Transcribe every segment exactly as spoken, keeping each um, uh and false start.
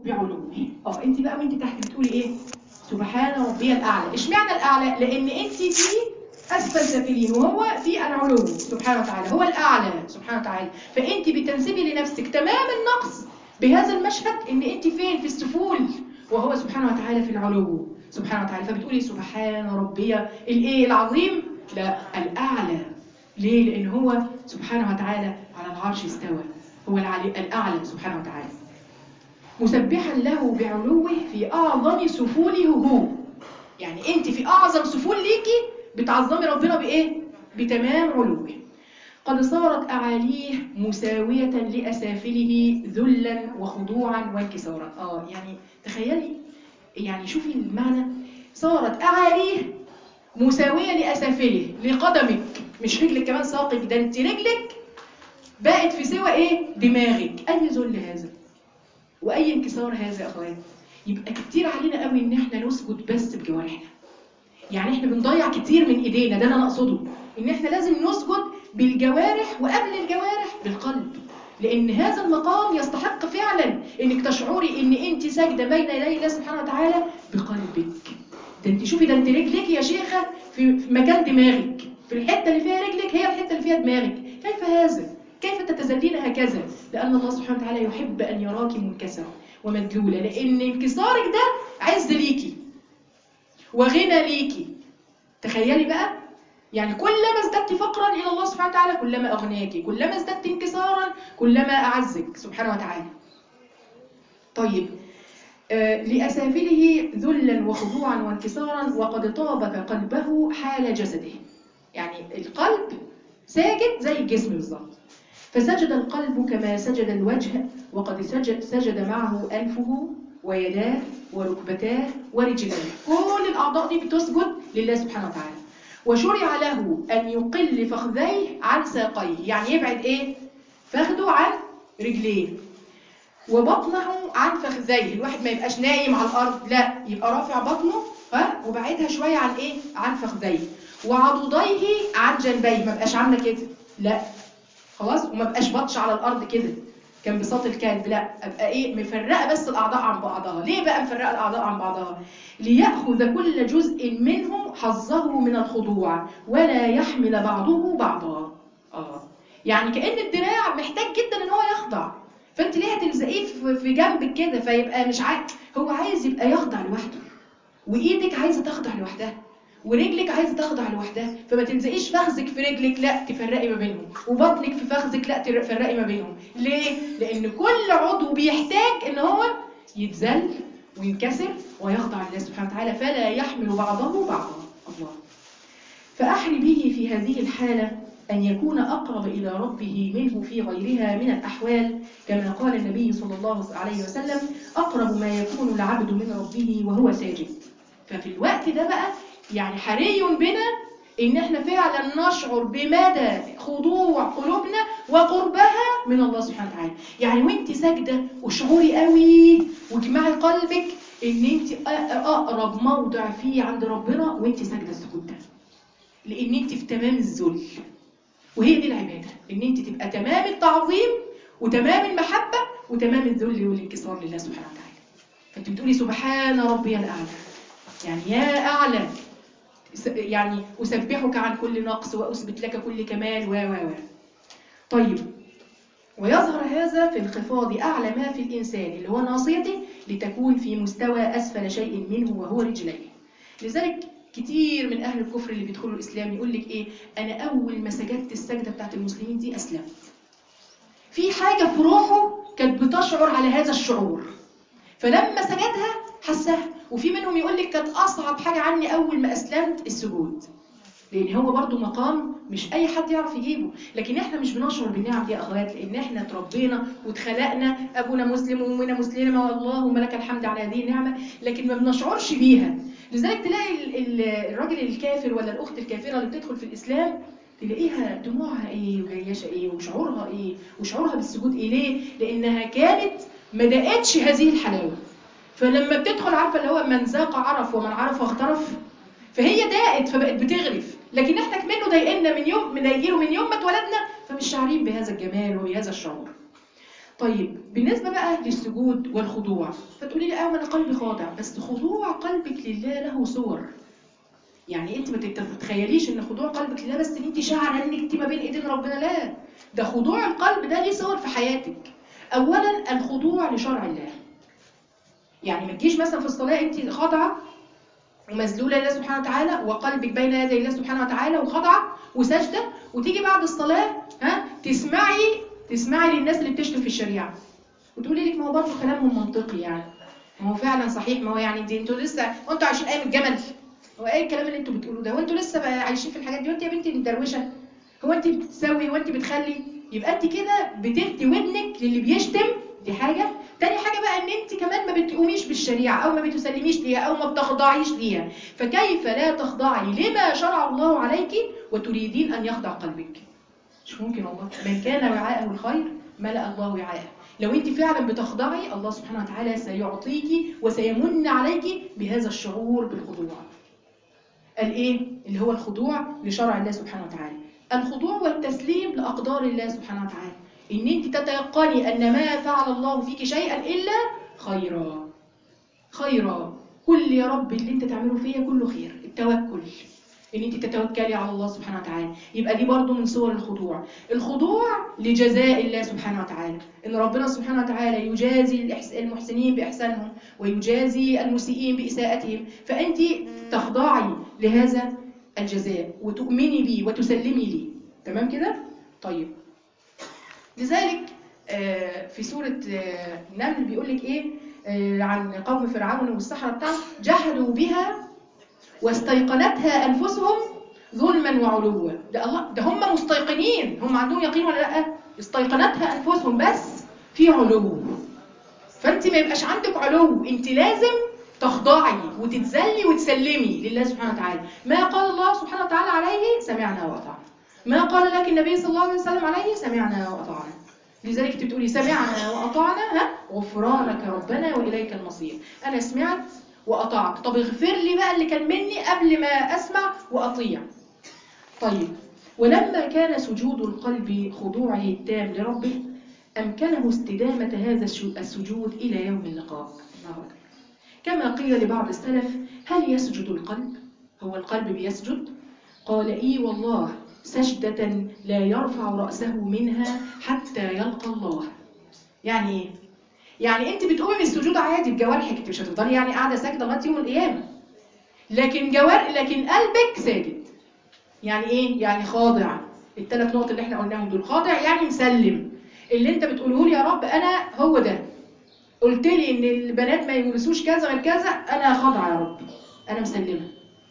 بعلوه. اه انت بقى وانت تحت بتقولي ايه؟ سبحان ربي الاعلى. اشمعنى الاعلى؟ لان انت في اسفل سافلين وهو في العلو سبحانه وتعالى، هو الاعلى سبحانه وتعالى. فانت بتنسبي لنفسك تمام النقص بهذا المشهد ان انت فين؟ في السفول وهو سبحانه وتعالى في العلو سبحانه وتعالى. فبتقولي سبحان ربي الايه العظيم، لا الاعلى. ليه؟ لان هو سبحانه وتعالى على العرش استوى، هو العلي الاعلى سبحانه وتعالى. مسبحا له بعلوه في اعظم سفوله هو. يعني انت في اعظم سفول ليكي بتعظمي ربنا بايه؟ بتمام علوه. قد صارت اعاليه مساويه لاسافله ذلا وخضوعا وانكسارا. اه يعني تخيلي، يعني شوفي المعنى. صارت اعاليه مساويه لاسافله، لقدمك مش رجلك كمان ساقك، ده انت رجلك بقت في سوى ايه؟ دماغك. اي ذل هذا واي انكسار هذا يا اخوات. يبقى كتير علينا قوي ان احنا نسجد بس بجوارحنا. يعني احنا بنضيع كتير من ايدينا، ده اللي انا اقصده، ان احنا لازم نسجد بالجوارح وقبل الجوارح بالقلب. لان هذا المقام يستحق فعلا انك تشعري ان انت ساجده بين يدي الله سبحانه وتعالى بقلبك. ده انت شوفي، ده انت رجلك يا شيخه في مكان دماغك، في الحته اللي فيها رجلك هي الحته اللي فيها دماغك. كيف هذا؟ كيف تتذلين هكذا؟ لان الله سبحانه وتعالى يحب ان يراك منكسره ومذلوله، لان انكسارك ده عز ليكي وغنى ليكي. تخيلي بقى، يعني كلما ازددت فقرا الى الله سبحانه وتعالى كلما اغناكي، كلما ازددت انكسارا كلما اعزك سبحانه وتعالى. طيب آه لاسافله ذلا وخضوعا وانكسارا، وقد طابق قلبه حال جسده. يعني القلب ساجد زي الجسم بالظبط. فسجد القلب كما سجد الوجه، وقد سجد, سجد معه انفه ويداه وركبتاه ورجلاه. كل الاعضاء دي بتسجد لله سبحانه وتعالى. وشرع له ان يقل فخذيه عن ساقيه، يعني يبعد ايه؟ فخذه عن رجليه، وبطنه عن فخذيه. الواحد ما يبقاش نايم على الارض، لا يبقى رافع بطنه ها وبعدها شويه عن ايه؟ عن فخذيه. وعضديه عن جنبيه، ما بقاش عامله كده، لا خلاص. وما بقاش بطش على الارض كده كان بساط الكلب، لا ابقى ايه؟ مفرقه بس الاعضاء عن بعضها. ليه بقى مفرقه الاعضاء عن بعضها؟ ليأخذ كل جزء منهم حظه من الخضوع ولا يحمل بعضه بعضا. اه يعني كأن الدراع محتاج جدا ان هو يخضع، فانت ليه هتلزقيه في جنبك كده؟ فيبقى مش عايز، هو عايز يبقى يخضع لوحده، وايدك عايزه تخضع لوحدها، ورجلك عايزه تخضع لوحدها. فما تلزقيش فخذك في رجلك، لا تفرقي ما بينهم، وبطنك في فخذك لا تفرقي ما بينهم. ليه؟ لان كل عضو بيحتاج ان هو يتذل وينكسر ويخضع لله سبحانه وتعالى، فلا يحمل بعضه بعضا. الله. فأحري به في هذه الحالة أن يكون أقرب إلى ربه منه في غيرها من الأحوال، كما قال النبي صلى الله عليه وسلم: أقرب ما يكون العبد من ربه وهو ساجد. ففي الوقت ده بقى يعني حري بنا إن احنا فعلا نشعر بمدى خضوع قلوبنا وقربها من الله سبحانه وتعالى. يعني وانت ساجدة وشعوري قوي واجمعي قلبك ان انت أقرب موضع فيه عند ربنا وانت ساجدة السجود ده، لان انت في تمام الذل. وهي دي العباده، ان انت تبقى تمام التعظيم وتمام المحبه وتمام الذل والانكسار لله سبحانه وتعالى. فانت بتقولي سبحان ربي الاعلى، يعني يا اعلى، يعني اسبحك عن كل نقص واثبت لك كل كمال و و و طيب. ويظهر هذا في انخفاض اعلى ما في الانسان اللي هو ناصيته، لتكون في مستوى اسفل شيء منه وهو رجليه. لذلك كتير من اهل الكفر اللي بيدخلوا الاسلام يقول لك ايه؟ انا اول ما سجدت السجده بتاعت المسلمين دي اسلمت. في حاجه في روحه كانت بتشعر على هذا الشعور، فلما سجدها حسها. وفي منهم يقول لك كانت اصعب حاجه عني اول ما اسلمت السجود، لان هو برضو مقام مش اي حد يعرف يجيبه. لكن احنا مش بنشعر بالنعم دي يا اخوات، لان احنا اتربينا واتخلقنا ابونا مسلم وامنا مسلمه واللهم لك الحمد على هذه النعمه، لكن ما بنشعرش بيها. لذلك تلاقي الراجل الكافر ولا الاخت الكافره اللي بتدخل في الاسلام تلاقيها دموعها ايه وجيشه ايه وشعورها ايه وشعورها بالسجود ايه. ليه؟ لانها كانت ما دقتش هذه الحلاوه. فلما بتدخل عارفه اللي هو من ذاق عرف ومن عرف اغترف، فهي داقت فبقت بتغرف. لكن احنا كمنه ضايقنا من يوم مضايقينه من يوم ما اتولدنا، فمش شاعرين بهذا الجمال وبهذا الشعور. طيب بالنسبة بقى للسجود والخضوع، فتقولي لي اه انا قلبي خاضع، بس خضوع قلبك لله له صور. يعني انت ما تتخيليش ان خضوع قلبك لله بس ان انت شاعره انك انت ما بين ايدين ربنا، لا، ده خضوع القلب ده ليه صور في حياتك. اولا الخضوع لشرع الله، يعني ما تجيش مثلا في الصلاه انت خاضعه ومذلوله لله سبحانه وتعالى وقلبك بين يدي الله سبحانه وتعالى وخاضعه وساجده، وتيجي بعد الصلاه ها تسمعي تسمعي للناس اللي بتشتم في الشريعه وتقولي لك ما هو برضه كلامهم منطقي، يعني ما هو فعلا صحيح، ما هو يعني دي انتوا لسه وانتوا عايشين ايام الجمل، هو ايه الكلام اللي انتوا بتقولوه ده، وانتوا لسه بقى عايشين في الحاجات دي، وانت يا بنتي مدروشه، هو انت بتسوي وانت بتخلي، يبقى انت كده بتدي ودنك للي بيشتم، دي حاجه. تاني حاجه بقى ان انت كمان ما بتقوميش بالشريعه او ما بتسلميش ليها او ما بتخضعيش ليها، فكيف لا تخضعي لما شرع الله عليك وتريدين ان يخضع قلبك؟ مش ممكن والله. من كان وعاءه الخير ملأ الله وعاءه. لو انت فعلا بتخضعي الله سبحانه وتعالى سيعطيكي وسيمن عليكي بهذا الشعور بالخضوع. الايه اللي هو الخضوع لشرع الله سبحانه وتعالى، الخضوع والتسليم لاقدار الله سبحانه وتعالى، ان انت تتيقني ان ما فعل الله فيك شيئا الا خيرا خيرا، كل يا رب اللي انت تعمله فيا كله خير. التوكل ان انت تتوكلي على الله سبحانه وتعالى، يبقى دي برضو من صور الخضوع. الخضوع لجزاء الله سبحانه وتعالى، ان ربنا سبحانه وتعالى يجازي المحسنين باحسانهم ويجازي المسيئين باساءتهم، فانت تخضعي لهذا الجزاء وتؤمني به وتسلمي ليه. تمام كده؟ طيب لذلك في سورة النمل بيقول لك ايه عن قوم فرعون والسحرة بتاعهم، جحدوا بها واستيقنتها أنفسهم ظلما وعلوا. ده الله، ده هم مستيقنين، هم عندهم يقين ولا لا؟ استيقنتها أنفسهم بس في علو. فأنت ما يبقاش عندك علو، أنت لازم تخضعي وتتذلي وتسلمي لله سبحانه وتعالى. ما قال الله سبحانه وتعالى عليه سمعنا وأطعنا، ما قال لك النبي صلى الله عليه وسلم عليه سمعنا وأطعنا. لذلك انت بتقولي سمعنا وأطعنا، ها غفرانك ربنا وإليك المصير. أنا سمعت وأطعت، طب اغفر لي بقى اللي كان مني قبل ما أسمع وأطيع. طيب ولما كان سجود القلب خضوعه التام لربه أمكنه استدامة هذا السجود إلى يوم اللقاء. الله أكبر. كما قيل لبعض السلف هل يسجد القلب؟ هو القلب بيسجد؟ قال إي والله سجدة لا يرفع رأسه منها حتى يلقى الله. يعني إيه؟ يعني أنت بتقومي من السجود عادي بجوارحك، أنت مش هتفضلي يعني قاعدة ساجدة لغاية يوم القيامة، لكن جوار لكن قلبك ساجد. يعني إيه؟ يعني خاضع. الثلاث نقط اللي احنا قلناهم دول، خاضع يعني مسلم. اللي أنت بتقوله لي يا رب أنا هو ده، قلت لي إن البنات ما يورثوش كذا غير كذا، أنا خاضعة يا رب، أنا مسلمة.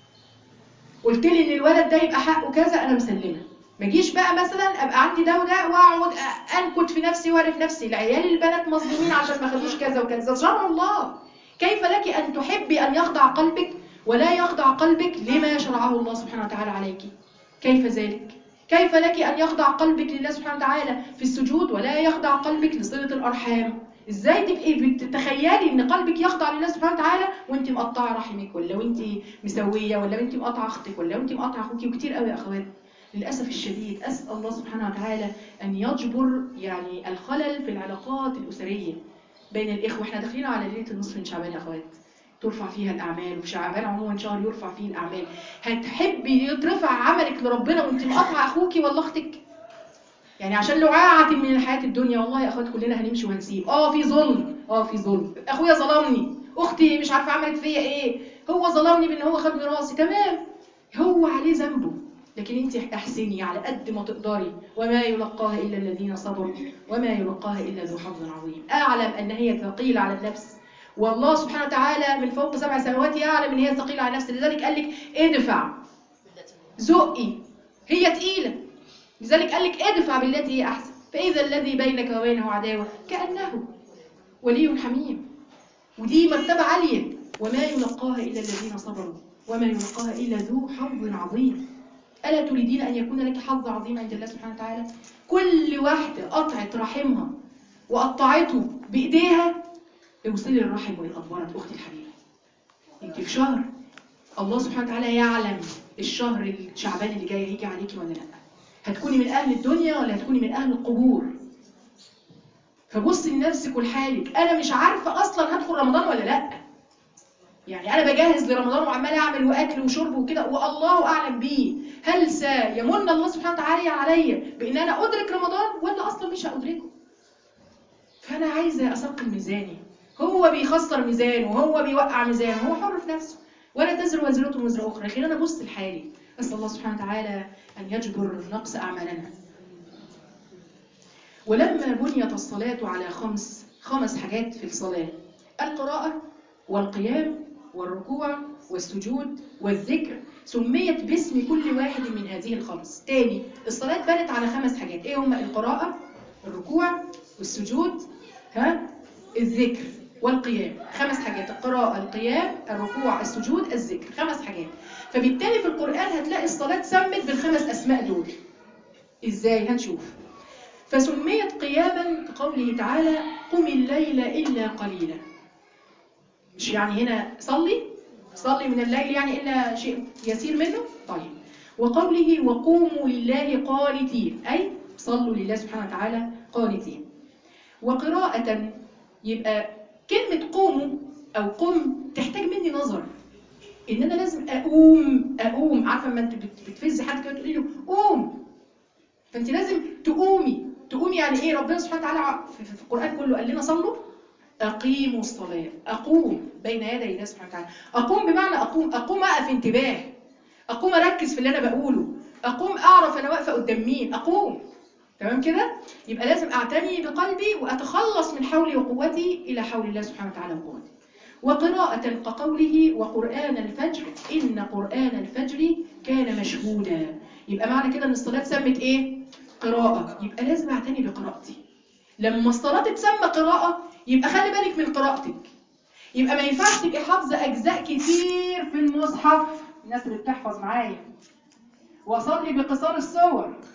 قلت لي ان الولد ده يبقى حقه كذا، انا مسلمه. ما اجيش بقى مثلا ابقى عندي ده وده واقعد انكت في نفسي واعرف نفسي العيال البنات مظلومين عشان ما خدوش كذا وكذا. شرع الله. كيف لك ان تحبي ان يخضع قلبك ولا يخضع قلبك لما شرعه الله سبحانه وتعالى عليك؟ كيف ذلك؟ كيف لك ان يخضع قلبك لله سبحانه وتعالى في السجود ولا يخضع قلبك لصلة الارحام؟ ازاي تبقي بتتخيلي ان قلبك يخضع لله سبحانه وتعالى وانت مقطعه رحمك، ولا وانت مسويه، ولا وانت مقطعه اختك، ولا وانت مقطعه اخوكي؟ وكتير قوي يا اخوات للاسف الشديد. اسال الله سبحانه وتعالى ان يجبر يعني الخلل في العلاقات الاسريه بين الاخوه. احنا داخلين على ليله النصف من شعبان يا اخوات، ترفع فيها الاعمال، وفي شعبان عموما شهر يرفع فيه الاعمال. هتحبي يترفع عملك لربنا وانت مقطعه اخوكي ولا اختك؟ يعني عشان لعاعة من الحياة الدنيا؟ والله يا اخوات كلنا هنمشي وهنسيب. اه في ظلم، اه في ظلم، اخويا ظلمني، اختي مش عارفه عملت فيا ايه، هو ظلمني بان هو خد ميراثي، تمام، هو عليه ذنبه، لكن انت احسني على قد ما تقدري. وما يلقاها الا الذين صبروا وما يلقاها الا ذو حظ عظيم. اعلم ان هي ثقيله على النفس، والله سبحانه وتعالى من فوق سبع سماوات يعلم ان هي ثقيله على النفس، لذلك قال لك ادفع زقي، هي تقيله، لذلك قال لك ادفع بالتي هي احسن، فاذا الذي بينك وبينه عداوه كانه ولي حميم. ودي مرتبه عاليه. وما يلقاها الا الذين صبروا وما يلقاها الا ذو حظ عظيم. الا تريدين ان يكون لك حظ عظيم عند الله سبحانه وتعالى؟ كل واحده قطعت رحمها وقطعته بايديها، اوصلي الرحم وان اطولت. اختي الحبيبه انت في شهر الله سبحانه وتعالى يعلم الشهر الشعبان اللي جاي هيجي عليكي ولا لا، هتكوني من أهل الدنيا ولا هتكوني من أهل القبور؟ فبصي لنفسك ولحالك، انا مش عارفه اصلا هدخل رمضان ولا لا. يعني انا بجهز لرمضان وعمال اعمل واكل وشرب وكده، والله اعلم بيه هل سيمن الله سبحانه وتعالى عليا بان انا ادرك رمضان ولا اصلا مش هادركه. فانا عايزه اثقل ميزاني. هو بيخسر ميزانه وهو بيوقع ميزانه، هو حر في نفسه، ولا تزر وازره وزر اخرى. خلينا نبص لحالي. اسال الله سبحانه وتعالى ان يجبر نقص اعمالنا. ولما بنيت الصلاة على خمس خمس حاجات في الصلاة: القراءة والقيام والركوع والسجود والذكر، سميت باسم كل واحد من هذه الخمس. تاني، الصلاة بنت على خمس حاجات. ايه هم؟ القراءة، الركوع، والسجود، ها، الذكر والقيام. خمس حاجات: القراءة، القيام، الركوع، السجود، الذكر. خمس حاجات. فبالتالي في القرآن هتلاقي الصلاة سمت بالخمس أسماء دول. ازاي؟ هنشوف. فسميت قياما كقوله تعالى: قم الليل إلا قليلا. مش يعني هنا صلي صلي من الليل يعني إلا شيء يسير منه؟ طيب. وقوله: وقوموا لله قانتين، أي صلوا لله سبحانه وتعالى قانتين. وقراءة، يبقى كلمة قوموا أو قم تحتاج مني نظر، إن أنا لازم أقوم أقوم عارفة لما أنت بتفزي حد كده تقولي له قوم، فأنت لازم تقومي. تقومي يعني إيه؟ ربنا سبحانه وتعالى في القرآن كله قال لنا صلوا، أقيموا الصلاة. أقوم بين يدي الله سبحانه وتعالى. أقوم بمعنى أقوم أقوم أقف انتباه، أقوم أركز في اللي أنا بقوله، أقوم أعرف أنا واقفة قدام مين، أقوم. تمام كده؟ يبقى لازم أعتني بقلبي وأتخلص من حولي وقوتي إلى حول الله سبحانه وتعالى وقوتي. وقراءة كقوله: وقرآن الفجر إن قرآن الفجر كان مشهودا. يبقى معنى كده إن الصلاة سمت إيه؟ قراءة. يبقى لازم أعتني بقراءتي. لما الصلاة تتسمى قراءة يبقى خلي بالك من قراءتك. يبقى ما ينفعش تبقي حافظة أجزاء كتير في المصحف، الناس اللي بتحفظ معايا، وأصلي بقصار السور